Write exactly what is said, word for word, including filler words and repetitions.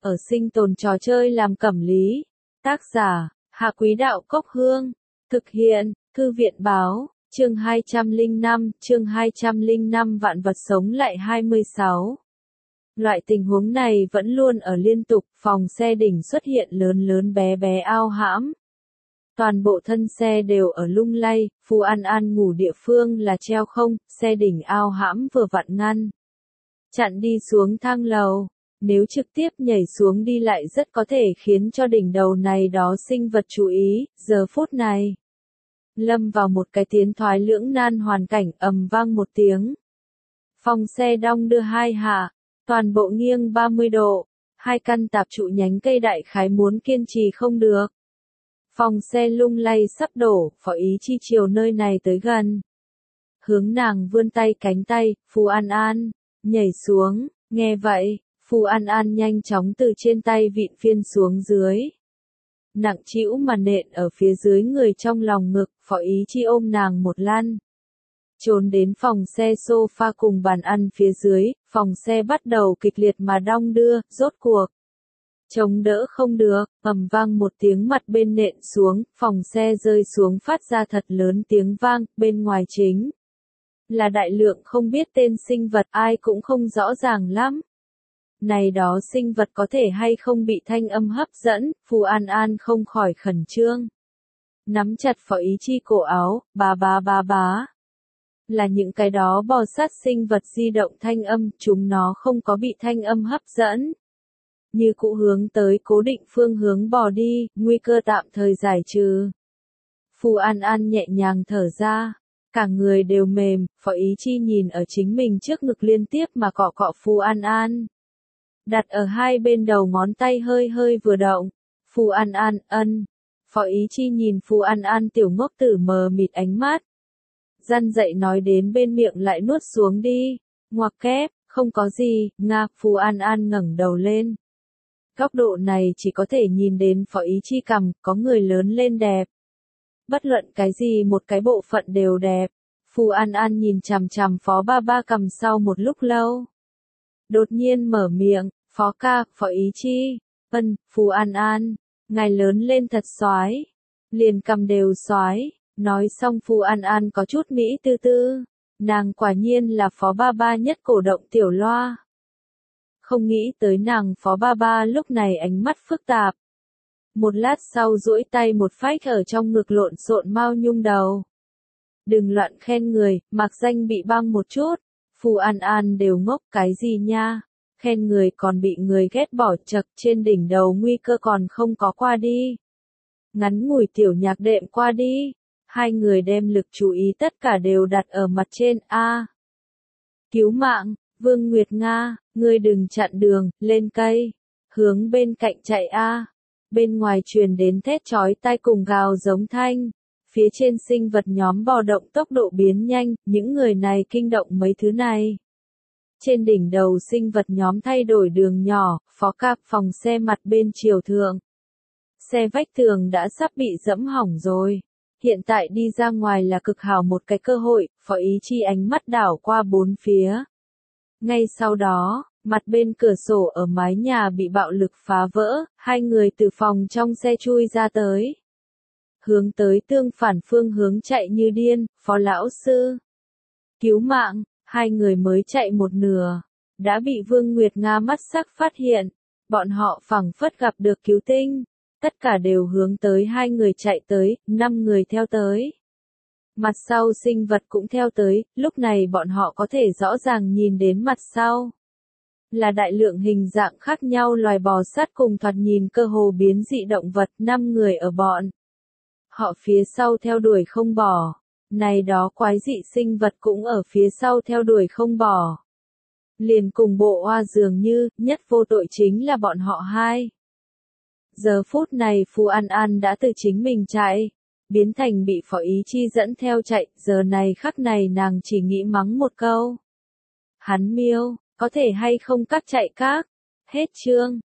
ở sinh tồn trò chơi làm cẩm lý. Tác giả, Hạ Quý Đạo Cốc Hương. Thực hiện, Thư viện Báo, chương hai trăm lẻ năm, chương hai trăm lẻ năm vạn vật sống lại hai mươi sáu. Loại tình huống này vẫn luôn ở liên tục, phòng xe đỉnh xuất hiện lớn lớn bé bé ao hãm. Toàn bộ thân xe đều ở lung lay, Phù An An ngủ địa phương là treo không, xe đỉnh ao hãm vừa vặn ngăn. Chặn đi xuống thang lầu, nếu trực tiếp nhảy xuống đi lại rất có thể khiến cho đỉnh đầu này đó sinh vật chú ý, giờ phút này. Lâm vào một cái tiến thoái lưỡng nan hoàn cảnh ầm vang một tiếng. Phòng xe đong đưa hai hạ, toàn bộ nghiêng ba mươi độ, hai căn tạp trụ nhánh cây đại khái muốn kiên trì không được. Phòng xe lung lay sắp đổ, Phó Ý Chi chiều nơi này tới gần. Hướng nàng vươn tay cánh tay, Phù An An, nhảy xuống, nghe vậy, Phù An An nhanh chóng từ trên tay vịn phiên xuống dưới. Nặng trĩu mà nện ở phía dưới người trong lòng ngực, Phó Ý Chi ôm nàng một lăn. Trốn đến phòng xe sofa cùng bàn ăn phía dưới, phòng xe bắt đầu kịch liệt mà đong đưa, rốt cuộc. Chống đỡ không được, ầm vang một tiếng mặt bên nện xuống, phòng xe rơi xuống phát ra thật lớn tiếng vang, bên ngoài chính. Là đại lượng không biết tên sinh vật ai cũng không rõ ràng lắm. Này đó sinh vật có thể hay không bị thanh âm hấp dẫn, Phù An An không khỏi khẩn trương. Nắm chặt Phó Ý Chi cổ áo, bá bá bá bá. Là những cái đó bò sát sinh vật di động thanh âm, chúng nó không có bị thanh âm hấp dẫn. Như cũ hướng tới cố định phương hướng bò đi, nguy cơ tạm thời giải trừ. Phù An An nhẹ nhàng thở ra, cả người đều mềm, Phó Ý Chi nhìn ở chính mình trước ngực liên tiếp mà cọ cọ Phù An An. Đặt ở hai bên đầu ngón tay hơi hơi vừa động, Phù An An ân. Phó Ý Chi nhìn Phù An An tiểu ngốc tử mờ mịt ánh mắt. Răn dậy nói đến bên miệng lại nuốt xuống đi, ngoặc kép, không có gì, nga, Phù An An ngẩng đầu lên. Góc độ này chỉ có thể nhìn đến Phó Ý Chi cằm, có người lớn lên đẹp. Bất luận cái gì một cái bộ phận đều đẹp. Phù An An nhìn chằm chằm Phó Ba Ba cằm sau một lúc lâu. Đột nhiên mở miệng, Phó ca, Phó Ý Chi, ân, Phù An An, ngài lớn lên thật xoái. Liền cằm đều xoái, nói xong Phù An An có chút mỹ tư tư. Nàng quả nhiên là Phó Ba Ba nhất cổ động tiểu loa. Không nghĩ tới nàng Phó Ba Ba lúc này ánh mắt phức tạp. Một lát sau duỗi tay một phách ở trong ngực lộn xộn Mao Nhung đầu. Đừng loạn khen người, mặc danh bị băng một chút. Phù An An đều ngốc cái gì nha. Khen người còn bị người ghét bỏ chật trên đỉnh đầu nguy cơ còn không có qua đi. Ngắn ngủi tiểu nhạc đệm qua đi. Hai người đem lực chú ý tất cả đều đặt ở mặt trên A. Cứu mạng, Vương Nguyệt Nga, ngươi đừng chặn đường, lên cây. Hướng bên cạnh chạy A. Bên ngoài truyền đến thét chói tai cùng gào giống thanh. Phía trên sinh vật nhóm bò động tốc độ biến nhanh, những người này kinh động mấy thứ này. Trên đỉnh đầu sinh vật nhóm thay đổi đường nhỏ, Phó Cạp phòng xe mặt bên chiều thượng. Xe vách tường đã sắp bị dẫm hỏng rồi. Hiện tại đi ra ngoài là cực hảo một cái cơ hội, Phó Ý Chi ánh mắt đảo qua bốn phía. Ngay sau đó, mặt bên cửa sổ ở mái nhà bị bạo lực phá vỡ, hai người từ phòng trong xe chui ra tới. Hướng tới tương phản phương hướng chạy như điên, Phó lão sư. Cứu mạng, hai người mới chạy một nửa. Đã bị Vương Nguyệt Nga mắt sắc phát hiện. Bọn họ phảng phất gặp được cứu tinh. Tất cả đều hướng tới hai người chạy tới, năm người theo tới. Mặt sau sinh vật cũng theo tới, lúc này bọn họ có thể rõ ràng nhìn đến mặt sau. Là đại lượng hình dạng khác nhau loài bò sát cùng thoạt nhìn cơ hồ biến dị động vật, năm người ở bọn. Họ phía sau theo đuổi không bỏ. Này đó quái dị sinh vật cũng ở phía sau theo đuổi không bỏ. Liền cùng bộ oa dường như, nhất vô tội chính là bọn họ hai. Giờ phút này Phù An An đã từ chính mình chạy, biến thành bị Phó Ý Chi dẫn theo chạy, giờ này khắc này nàng chỉ nghĩ mắng một câu. Hắn miêu, có thể hay không các chạy các, hết chương.